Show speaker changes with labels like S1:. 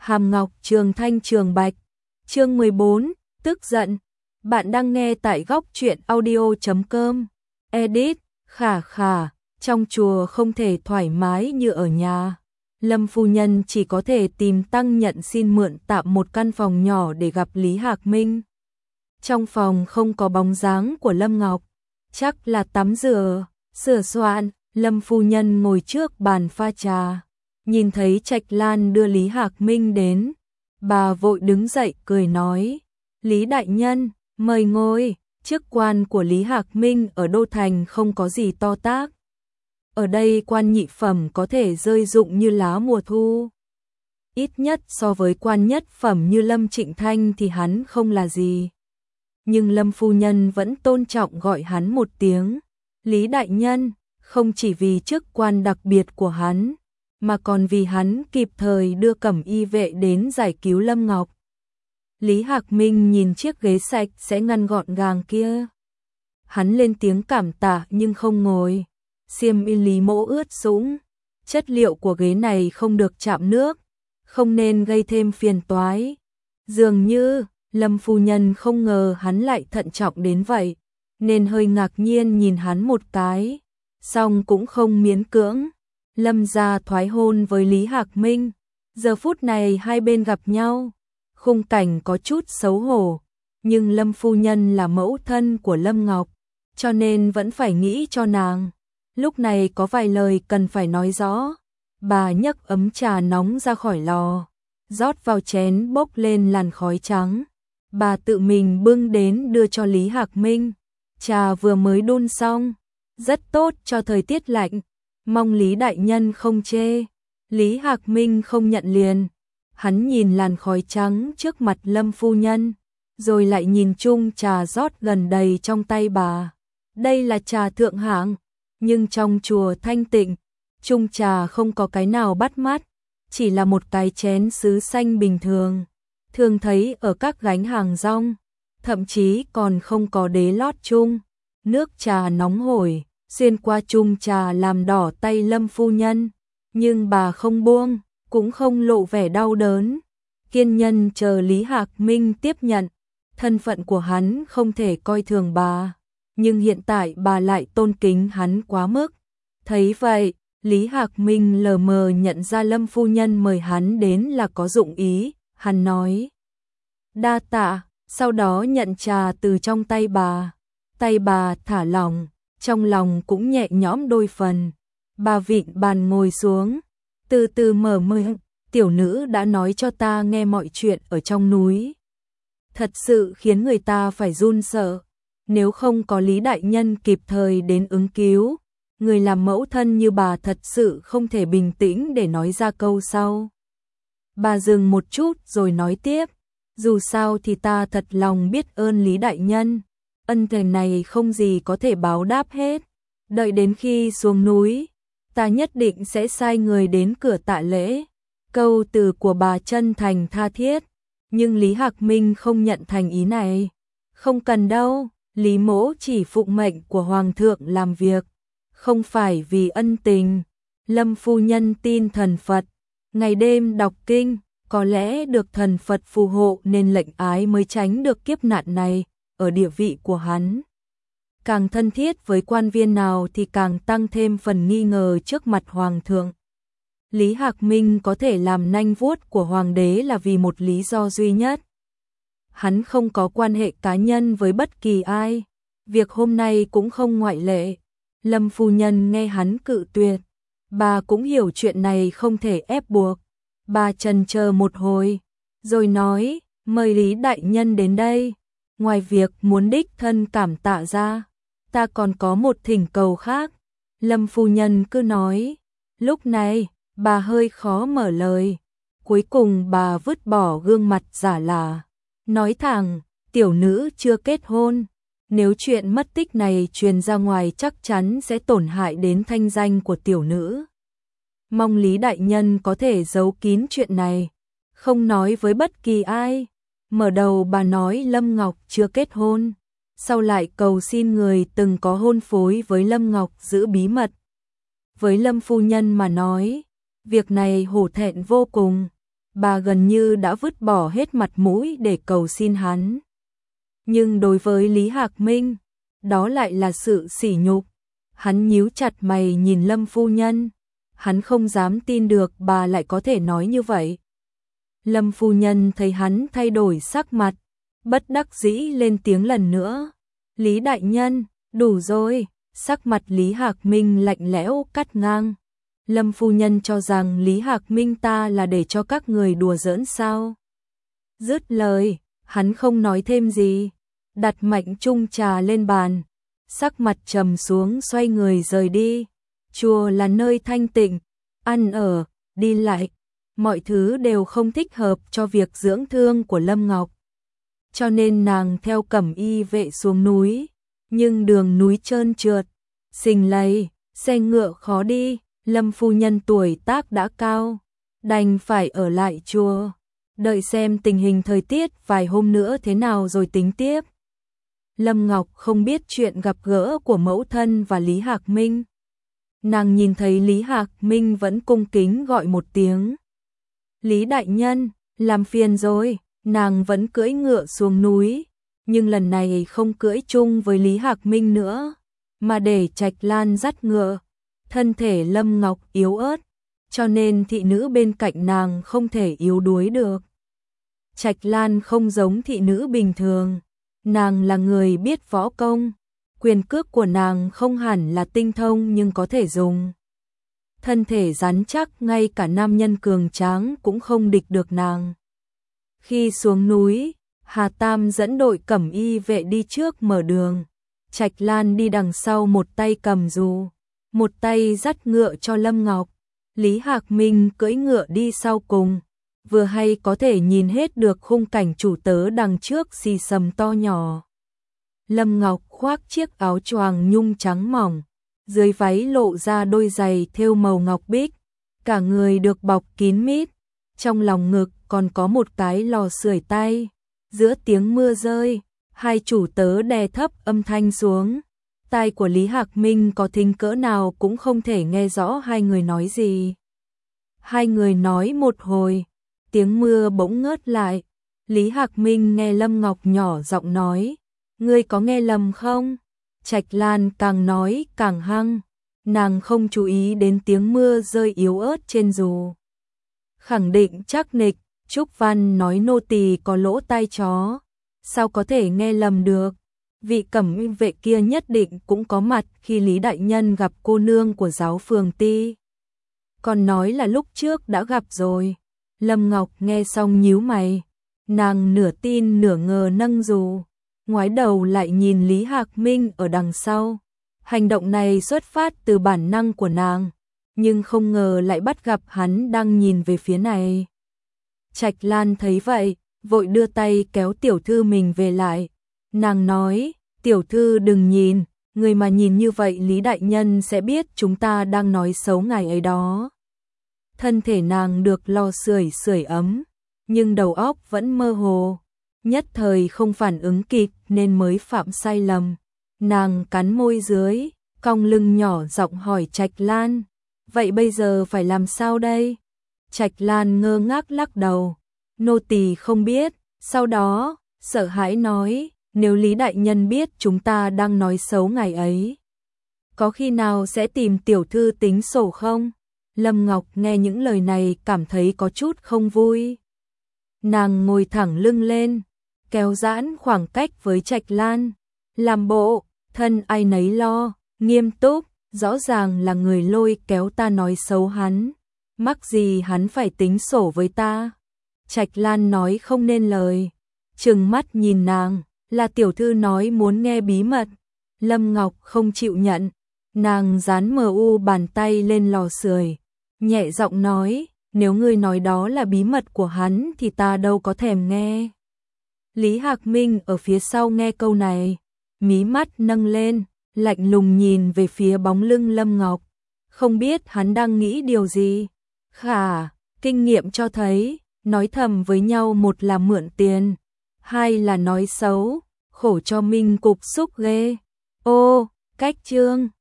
S1: Hàm Ngọc Trường Thanh Trường Bạch. Chương 14, tức giận. Bạn đang nghe tại góc truyện audio.com. Edit, khả khả, trong chùa không thể thoải mái như ở nhà. Lâm phu nhân chỉ có thể tìm tăng nhận xin mượn tạm một căn phòng nhỏ để gặp Lý Hạc Minh. Trong phòng không có bóng dáng của Lâm Ngọc, chắc là tắm rửa, sửa soạn. Lâm phu nhân ngồi trước bàn pha trà, nhìn thấy Trạch Lan đưa Lý Hạc Minh đến, bà vội đứng dậy cười nói: Lý đại nhân, mời ngồi. Chức quan của Lý Hạc Minh ở Đô Thành không có gì to tát. Ở đây quan nhị phẩm có thể rơi rụng như lá mùa thu. Ít nhất so với quan nhất phẩm như Lâm Trịnh Thanh thì hắn không là gì. Nhưng Lâm phu nhân vẫn tôn trọng gọi hắn một tiếng Lý đại nhân, không chỉ vì chức quan đặc biệt của hắn, mà còn vì hắn kịp thời đưa cẩm y vệ đến giải cứu Lâm Ngọc. Lý Hạc Minh nhìn chiếc ghế sạch sẽ ngăn gọn gàng kia. Hắn lên tiếng cảm tạ nhưng không ngồi. Xiêm y Lý mỗ ướt sũng, chất liệu của ghế này không được chạm nước, không nên gây thêm phiền toái. Dường như Lâm phu nhân không ngờ hắn lại thận trọng đến vậy, nên hơi ngạc nhiên nhìn hắn một cái, song cũng không miễn cưỡng. Lâm gia thoái hôn với Lý Hạc Minh, giờ phút này hai bên gặp nhau, khung cảnh có chút xấu hổ, nhưng Lâm phu nhân là mẫu thân của Lâm Ngọc, cho nên vẫn phải nghĩ cho nàng. Lúc này có vài lời cần phải nói rõ. Bà nhấc ấm trà nóng ra khỏi lò, rót vào chén bốc lên làn khói trắng. Bà tự mình bưng đến đưa cho Lý Hạc Minh. Trà vừa mới đun xong, rất tốt cho thời tiết lạnh, mong Lý đại nhân không chê. Lý Hạc Minh không nhận liền, hắn nhìn làn khói trắng trước mặt Lâm phu nhân, rồi lại nhìn chung trà rót gần đầy trong tay bà. Đây là trà thượng hạng, nhưng trong chùa thanh tịnh, chung trà không có cái nào bắt mắt, chỉ là một cái chén sứ xanh bình thường, thường thấy ở các gánh hàng rong, thậm chí còn không có đế lót chung. Nước trà nóng hổi, xuyên qua chung trà làm đỏ tay Lâm phu nhân, nhưng bà không buông, cũng không lộ vẻ đau đớn, kiên nhẫn chờ Lý Hạc Minh tiếp nhận. Thân phận của hắn không thể coi thường bà, nhưng hiện tại bà lại tôn kính hắn quá mức. Thấy vậy, Lý Hạc Minh lờ mờ nhận ra Lâm phu nhân mời hắn đến là có dụng ý, hắn nói: đa tạ, sau đó nhận trà từ trong tay bà. Tay bà thả lỏng, trong lòng cũng nhẹ nhõm đôi phần. Bà vịn bàn ngồi xuống, từ từ mở miệng: tiểu nữ đã nói cho ta nghe mọi chuyện ở trong núi. Thật sự khiến người ta phải run sợ. Nếu không có Lý đại nhân kịp thời đến ứng cứu, người làm mẫu thân như bà thật sự không thể bình tĩnh để nói ra câu sau. Bà dừng một chút rồi nói tiếp: dù sao thì ta thật lòng biết ơn Lý đại nhân, ân tình này không gì có thể báo đáp hết. Đợi đến khi xuống núi, ta nhất định sẽ sai người đến cửa tạ lễ. Câu từ của bà chân thành tha thiết, nhưng Lý Hạc Minh không nhận thành ý này. Không cần đâu, Lý mỗ chỉ phụng mệnh của Hoàng thượng làm việc, không phải vì ân tình. Lâm phu nhân tin thần Phật, ngày đêm đọc kinh, có lẽ được thần Phật phù hộ nên lệnh ái mới tránh được kiếp nạn này. Ở địa vị của hắn, càng thân thiết với quan viên nào thì càng tăng thêm phần nghi ngờ trước mặt Hoàng thượng. Lý Hạc Minh có thể làm nanh vuốt của Hoàng đế là vì một lý do duy nhất. Hắn không có quan hệ cá nhân với bất kỳ ai, việc hôm nay cũng không ngoại lệ. Lâm phu nhân nghe hắn cự tuyệt, bà cũng hiểu chuyện này không thể ép buộc. Bà chần chờ một hồi, rồi nói: mời Lý đại nhân đến đây. Ngoài việc muốn đích thân cảm tạ ra, ta còn có một thỉnh cầu khác. Lâm phu nhân cứ nói. Lúc này, bà hơi khó mở lời. Cuối cùng bà vứt bỏ gương mặt giả lả, nói thẳng: tiểu nữ chưa kết hôn. Nếu chuyện mất tích này truyền ra ngoài chắc chắn sẽ tổn hại đến thanh danh của tiểu nữ. Mong Lý đại nhân có thể giấu kín chuyện này, không nói với bất kỳ ai. Mở đầu bà nói Lâm Ngọc chưa kết hôn, sau lại cầu xin người từng có hôn phối với Lâm Ngọc giữ bí mật. Với Lâm phu nhân mà nói, việc này hổ thẹn vô cùng. bà gần như đã vứt bỏ hết mặt mũi để cầu xin hắn. Nhưng đối với Lý Hạc Minh, đó lại là sự sỉ nhục. Hắn nhíu chặt mày nhìn Lâm phu nhân, hắn không dám tin được bà lại có thể nói như vậy. Lâm phu nhân thấy hắn thay đổi sắc mặt, bất đắc dĩ lên tiếng lần nữa. Lý đại nhân, đủ rồi. Sắc mặt Lý Hạc Minh lạnh lẽo cắt ngang. Lâm phu nhân cho rằng Lý Hạc Minh ta là để cho các người đùa giỡn sao? Dứt lời, hắn không nói thêm gì, đặt mạnh chung trà lên bàn, sắc mặt trầm xuống xoay người rời đi. Chùa là nơi thanh tịnh, ăn ở, đi lại, mọi thứ đều không thích hợp cho việc dưỡng thương của Lâm Ngọc. Cho nên nàng theo Cẩm Y vệ xuống núi, nhưng đường núi trơn trượt, sình lầy, xe ngựa khó đi, Lâm phu nhân tuổi tác đã cao, đành phải ở lại chùa, đợi xem tình hình thời tiết vài hôm nữa thế nào rồi tính tiếp. Lâm Ngọc không biết chuyện gặp gỡ của mẫu thân và Lý Hạc Minh. Nàng nhìn thấy Lý Hạc Minh vẫn cung kính gọi một tiếng. Lý đại nhân, làm phiền rồi, nàng vẫn cưỡi ngựa xuống núi, nhưng lần này không cưỡi chung với Lý Hạc Minh nữa, mà để Trạch Lan dắt ngựa. Thân thể Lâm Ngọc yếu ớt, cho nên thị nữ bên cạnh nàng không thể yếu đuối được. Trạch Lan không giống thị nữ bình thường, nàng là người biết võ công, quyền cước của nàng không hẳn là tinh thông nhưng có thể dùng. Thân thể rắn chắc ngay cả nam nhân cường tráng cũng không địch được nàng. Khi xuống núi, Hà Tam dẫn đội Cẩm Y vệ đi trước mở đường, Trạch Lan đi đằng sau một tay cầm dù, một tay dắt ngựa cho Lâm Ngọc. Lý Hạc Minh cưỡi ngựa đi sau cùng, vừa hay có thể nhìn hết được khung cảnh chủ tớ đằng trước xì xầm to nhỏ. Lâm Ngọc khoác chiếc áo choàng nhung trắng mỏng, dưới váy lộ ra đôi giày thêu màu ngọc bích, cả người được bọc kín mít, trong lòng ngực còn có một cái lò sưởi tay. Giữa tiếng mưa rơi, hai chủ tớ đè thấp âm thanh xuống. Tai của Lý Hạc Minh có thính cỡ nào cũng không thể nghe rõ hai người nói gì. Hai người nói một hồi, tiếng mưa bỗng ngớt lại. Lý Hạc Minh nghe Lâm Ngọc nhỏ giọng nói, ngươi có nghe lầm không? Trạch Lan càng nói càng hăng, nàng không chú ý đến tiếng mưa rơi yếu ớt trên dù. Khẳng định chắc nịch, Trúc Văn nói nô tỳ có lỗ tai chó, sao có thể nghe lầm được? Vị Cẩm Y vệ kia nhất định cũng có mặt khi Lý đại nhân gặp cô nương của giáo phường Ti. Còn nói là lúc trước đã gặp rồi. Lâm Ngọc nghe xong nhíu mày, nàng nửa tin nửa ngờ nâng dù, ngoái đầu lại nhìn Lý Hạc Minh ở đằng sau. Hành động này xuất phát từ bản năng của nàng, nhưng không ngờ lại bắt gặp hắn đang nhìn về phía này. Trạch Lan thấy vậy, vội đưa tay kéo tiểu thư mình về lại. Nàng nói, tiểu thư đừng nhìn, người mà nhìn như vậy Lý đại nhân sẽ biết chúng ta đang nói xấu ngài ấy đó. Thân thể nàng được lò sưởi ấm, nhưng đầu óc vẫn mơ hồ, nhất thời không phản ứng kịp nên mới phạm sai lầm. Nàng cắn môi dưới, cong lưng nhỏ giọng hỏi Trạch Lan, vậy bây giờ phải làm sao đây? Trạch Lan ngơ ngác lắc đầu, nô tỳ không biết. Sau đó, sợ hãi nói, nếu Lý đại nhân biết chúng ta đang nói xấu ngài ấy, có khi nào sẽ tìm tiểu thư tính sổ không? Lâm Ngọc nghe những lời này cảm thấy có chút không vui. Nàng ngồi thẳng lưng lên, kéo giãn khoảng cách với Trạch Lan, làm bộ thân ai nấy lo, nghiêm túc, rõ ràng là người lôi kéo ta nói xấu hắn, mắc gì hắn phải tính sổ với ta. Trạch Lan nói không nên lời, trừng mắt nhìn nàng, là tiểu thư nói muốn nghe bí mật. Lâm Ngọc không chịu nhận, nàng dán bàn tay lên lò sưởi, nhẹ giọng nói, nếu ngươi nói đó là bí mật của hắn thì ta đâu có thèm nghe. Lý Hạc Minh ở phía sau nghe câu này, mí mắt nâng lên, lạnh lùng nhìn về phía bóng lưng Lâm Ngọc, không biết hắn đang nghĩ điều gì. Khả, kinh nghiệm cho thấy, nói thầm với nhau một là mượn tiền, hai là nói xấu, khổ cho mình cục xúc ghê. Ô, cách chương